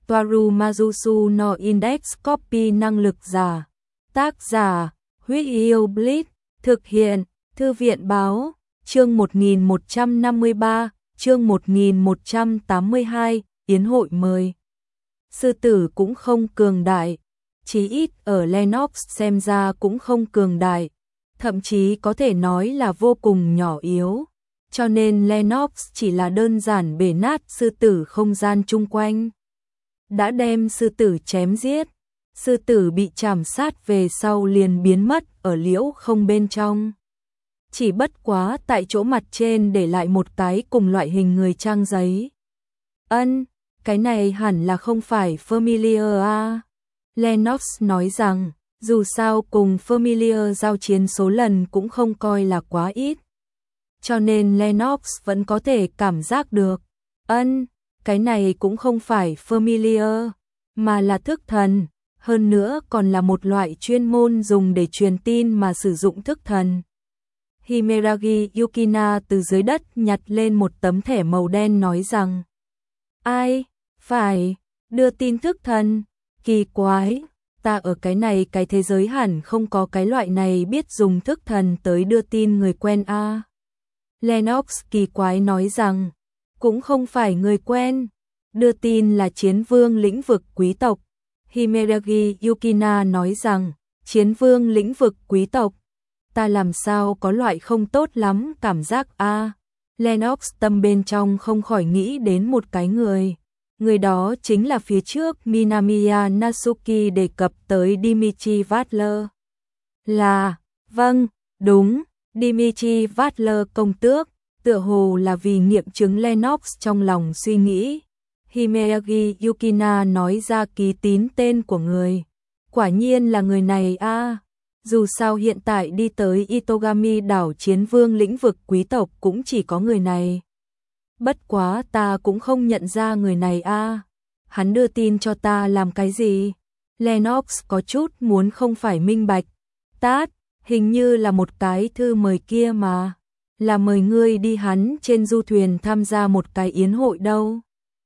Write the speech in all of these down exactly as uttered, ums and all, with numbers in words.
Toaru Majusu no Index Copy năng lực giả. Tác giả, Huyết Yêu Blitz, thực hiện, Thư viện báo, chương một nghìn một trăm năm mươi ba, chương một nghìn một trăm tám mươi hai, Yến hội mời. Sư tử cũng không cường đại, chí ít ở Lennox xem ra cũng không cường đại, thậm chí có thể nói là vô cùng nhỏ yếu, cho nên Lennox chỉ là đơn giản bể nát sư tử không gian chung quanh. Đã đem sư tử chém giết, sư tử bị chảm sát về sau liền biến mất ở liễu không bên trong. Chỉ bất quá tại chỗ mặt trên để lại một cái cùng loại hình người trang giấy. Ân, cái này hẳn là không phải Familiar à. Lennox nói rằng, dù sao cùng Familiar giao chiến số lần cũng không coi là quá ít. Cho nên Lennox vẫn có thể cảm giác được. Ân, cái này cũng không phải Familiar, mà là thức thần. Hơn nữa còn là một loại chuyên môn dùng để truyền tin mà sử dụng thức thần. Himeragi Yukina từ dưới đất nhặt lên một tấm thẻ màu đen nói rằng, ai, phải, đưa tin thức thần, kỳ quái, ta ở cái này cái thế giới hẳn không có cái loại này biết dùng thức thần tới đưa tin người quen a. À. Lennox kỳ quái nói rằng, cũng không phải người quen, đưa tin là chiến vương lĩnh vực quý tộc. Himeragi Yukina nói rằng, chiến vương lĩnh vực quý tộc, ta làm sao có loại không tốt lắm cảm giác a. À. Lennox tâm bên trong không khỏi nghĩ đến một cái người. Người đó chính là phía trước Minamiya Natsuki đề cập tới Dimitri Vatler. Là, vâng, đúng, Dimitri Vatler công tước, tựa hồ là vì nghiệm chứng Lennox trong lòng suy nghĩ. Himeragi Yukina nói ra ký tín tên của người. Quả nhiên là người này a. À. Dù sao hiện tại đi tới Itogami đảo chiến vương lĩnh vực quý tộc cũng chỉ có người này. Bất quá ta cũng không nhận ra người này a. À. Hắn đưa tin cho ta làm cái gì? Lennox có chút muốn không phải minh bạch. Tát, hình như là một cái thư mời kia mà. Là mời ngươi đi hắn trên du thuyền tham gia một cái yến hội đâu.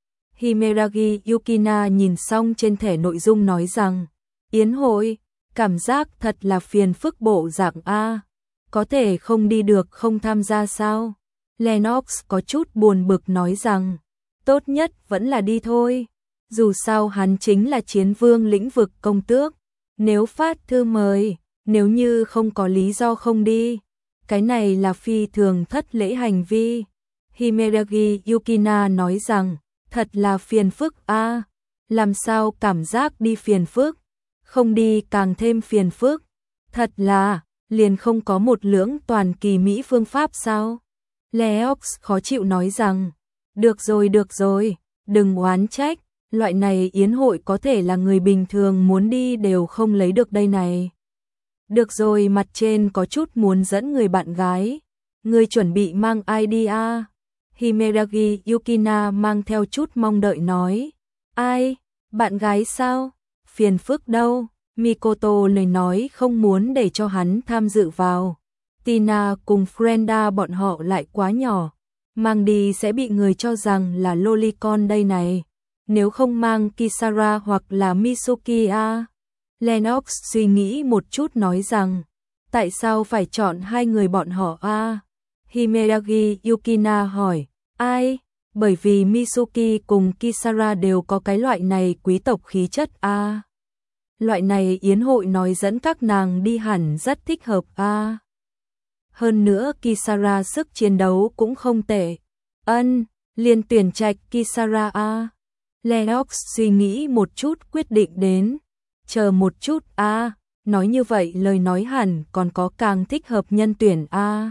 Himeragi Yukina nhìn xong trên thẻ nội dung nói rằng, yến hội, cảm giác thật là phiền phức bộ dạng a. Có thể không đi được không tham gia sao? Lennox có chút buồn bực nói rằng, tốt nhất vẫn là đi thôi. Dù sao hắn chính là chiến vương lĩnh vực công tước. Nếu phát thư mời, nếu như không có lý do không đi, cái này là phi thường thất lễ hành vi. Himeragi Yukina nói rằng, thật là phiền phức a. À, làm sao cảm giác đi phiền phức, không đi càng thêm phiền phức. Thật là, liền không có một lưỡng toàn kỳ mỹ phương pháp sao? Lennox khó chịu nói rằng, được rồi được rồi, đừng oán trách, loại này yến hội có thể là người bình thường muốn đi đều không lấy được đây này. Được rồi, mặt trên có chút muốn dẫn người bạn gái, người chuẩn bị mang ai đi a? Himeragi Yukina mang theo chút mong đợi nói, ai, bạn gái sao? Phiền phức đâu? Mikoto lời nói không muốn để cho hắn tham dự vào. Tina cùng Frenda bọn họ lại quá nhỏ, mang đi sẽ bị người cho rằng là lolicon đây này. Nếu không mang Kisara hoặc là Mitsuki a. Lennox suy nghĩ một chút nói rằng, tại sao phải chọn hai người bọn họ a? Himeragi Yukina hỏi, ai? Bởi vì Mitsuki cùng Kisara đều có cái loại này quý tộc khí chất a. Loại này yến hội nói dẫn các nàng đi hẳn rất thích hợp a. Hơn nữa Kisara sức chiến đấu cũng không tệ. Ân, liền tuyển trạch Kisara a. Lennox suy nghĩ một chút quyết định đến. Chờ một chút a, nói như vậy lời nói hẳn còn có càng thích hợp nhân tuyển a.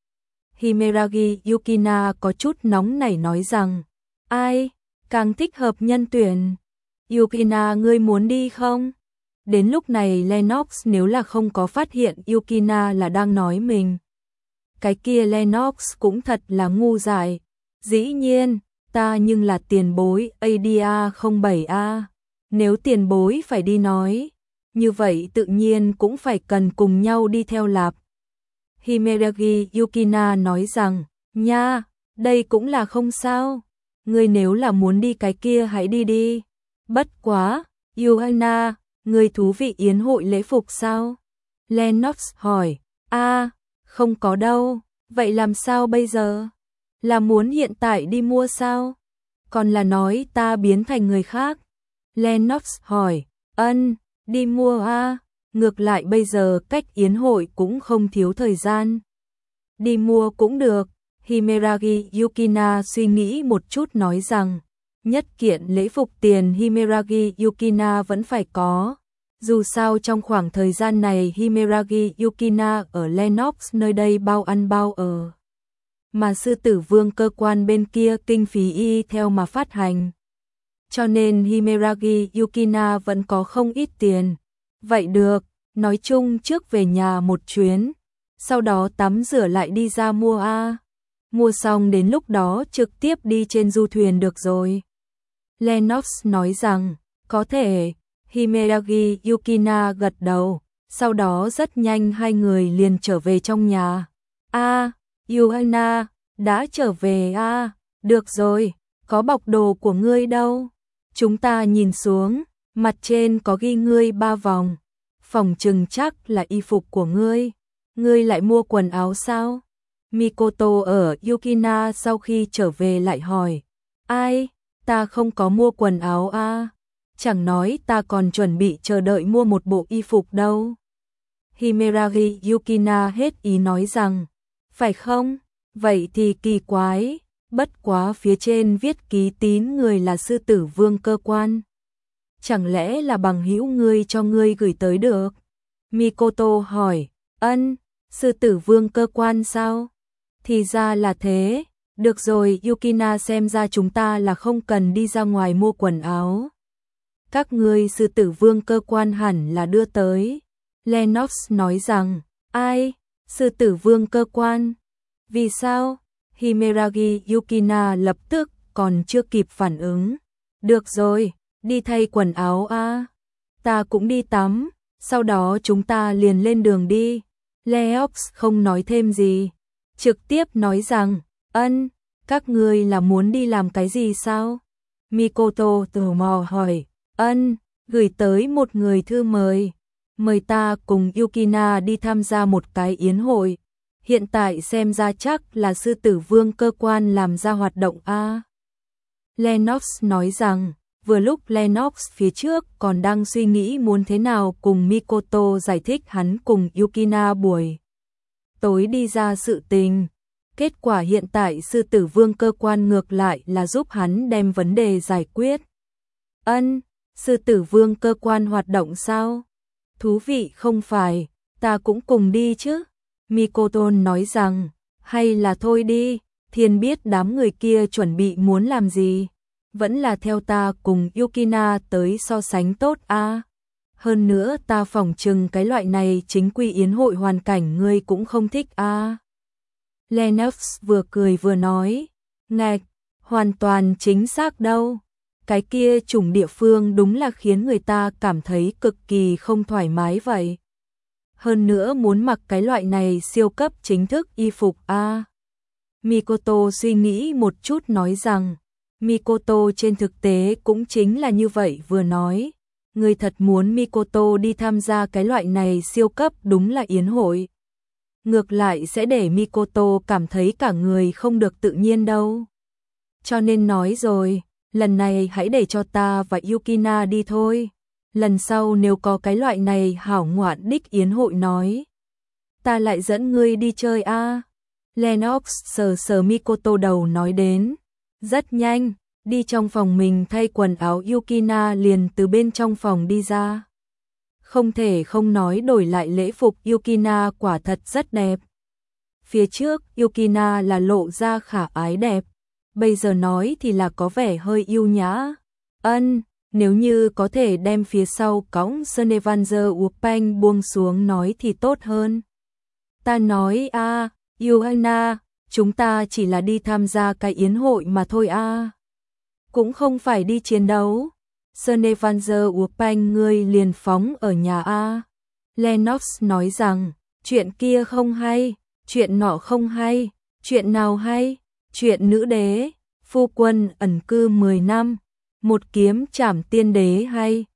Himeragi Yukina có chút nóng nảy nói rằng, ai, càng thích hợp nhân tuyển? Yukina ngươi muốn đi không? Đến lúc này Lennox nếu là không có phát hiện Yukina là đang nói mình. Cái kia Lennox cũng thật là ngu dại. Dĩ nhiên, ta nhưng là tiền bối a đê a không bảy a. Nếu tiền bối phải đi nói, như vậy tự nhiên cũng phải cần cùng nhau đi theo lạp. Himeragi Yukina nói rằng, nha, đây cũng là không sao. Ngươi nếu là muốn đi cái kia hãy đi đi. Bất quá, Joanna, người thú vị yến hội lễ phục sao? Lennox hỏi. A, à, không có đâu, vậy làm sao bây giờ? Là muốn hiện tại đi mua sao? Còn là nói ta biến thành người khác? Lennox hỏi. Ân, đi mua a, à? Ngược lại bây giờ cách yến hội cũng không thiếu thời gian. Đi mua cũng được. Himeragi Yukina suy nghĩ một chút nói rằng, nhất kiện lễ phục tiền Himeragi Yukina vẫn phải có. Dù sao trong khoảng thời gian này Himeragi Yukina ở Lennox nơi đây bao ăn bao ở. Mà sư tử vương cơ quan bên kia kinh phí y theo mà phát hành. Cho nên Himeragi Yukina vẫn có không ít tiền. Vậy được, nói chung trước về nhà một chuyến. Sau đó tắm rửa lại đi ra mua a. Mua xong đến lúc đó trực tiếp đi trên du thuyền được rồi. Lennox nói rằng, có thể. Himeragi Yukina gật đầu, sau đó rất nhanh hai người liền trở về trong nhà. A, à, Joanna, đã trở về a, à? Được rồi, có bọc đồ của ngươi đâu. Chúng ta nhìn xuống, mặt trên có ghi ngươi ba vòng. Phỏng chừng chắc là y phục của ngươi. Ngươi lại mua quần áo sao? Mikoto ở Yukina sau khi trở về lại hỏi. Ai, ta không có mua quần áo a. À? Chẳng nói ta còn chuẩn bị chờ đợi mua một bộ y phục đâu. Himeragi Yukina hết ý nói rằng, phải không? Vậy thì kỳ quái, bất quá phía trên viết ký tín người là sư tử vương cơ quan. Chẳng lẽ là bằng hữu ngươi cho ngươi gửi tới được? Mikoto hỏi, ân, sư tử vương cơ quan sao? Thì ra là thế, được rồi Yukina xem ra chúng ta là không cần đi ra ngoài mua quần áo. Các ngươi sư tử vương cơ quan hẳn là đưa tới. Lennox nói rằng, ai? Sư tử vương cơ quan? Vì sao? Himeragi Yukina lập tức còn chưa kịp phản ứng. Được rồi, đi thay quần áo a. À? Ta cũng đi tắm, sau đó chúng ta liền lên đường đi. Lennox không nói thêm gì, trực tiếp nói rằng, ân, các ngươi là muốn đi làm cái gì sao? Mikoto tò mò hỏi. Ân, gửi tới một người thư mời. Mời ta cùng Yukina đi tham gia một cái yến hội. Hiện tại xem ra chắc là sư tử vương cơ quan làm ra hoạt động a. Lennox nói rằng, vừa lúc Lennox phía trước còn đang suy nghĩ muốn thế nào cùng Mikoto giải thích hắn cùng Yukina buổi tối đi ra sự tình. Kết quả hiện tại sư tử vương cơ quan ngược lại là giúp hắn đem vấn đề giải quyết. Ân, sư tử vương cơ quan hoạt động sao? Thú vị không phải, ta cũng cùng đi chứ. Mikoto nói rằng, hay là thôi đi, thiên biết đám người kia chuẩn bị muốn làm gì. Vẫn là theo ta cùng Yukina tới so sánh tốt a. À. Hơn nữa ta phỏng chừng cái loại này chính quy yến hội hoàn cảnh ngươi cũng không thích a. À. Lennox vừa cười vừa nói, ngạch, hoàn toàn chính xác đâu. Cái kia chủng địa phương đúng là khiến người ta cảm thấy cực kỳ không thoải mái vậy. Hơn nữa muốn mặc cái loại này siêu cấp chính thức y phục a. À. Mikoto suy nghĩ một chút nói rằng, Mikoto trên thực tế cũng chính là như vậy vừa nói. Người thật muốn Mikoto đi tham gia cái loại này siêu cấp đúng là yến hội. Ngược lại sẽ để Mikoto cảm thấy cả người không được tự nhiên đâu. Cho nên nói rồi, lần này hãy để cho ta và Yukina đi thôi. Lần sau nếu có cái loại này hảo ngoạn đích yến hội nói, ta lại dẫn ngươi đi chơi a. À. Lennox sờ sờ Mikoto đầu nói đến. Rất nhanh, đi trong phòng mình thay quần áo Yukina liền từ bên trong phòng đi ra. Không thể không nói đổi lại lễ phục Yukina quả thật rất đẹp. Phía trước Yukina là lộ ra khả ái đẹp, bây giờ nói thì là có vẻ hơi yêu nhã. Ân, nếu như có thể đem phía sau cõng Senevanzer Upang buông xuống nói thì tốt hơn. Ta nói a, à, Joanna, chúng ta chỉ là đi tham gia cái yến hội mà thôi a. À. Cũng không phải đi chiến đấu. Senevanzer Upang ngươi liền phóng ở nhà a. À. Lennox nói rằng, chuyện kia không hay, chuyện nọ không hay, chuyện nào hay, chuyện nữ đế, phu quân ẩn cư mười năm, một kiếm trảm tiên đế hay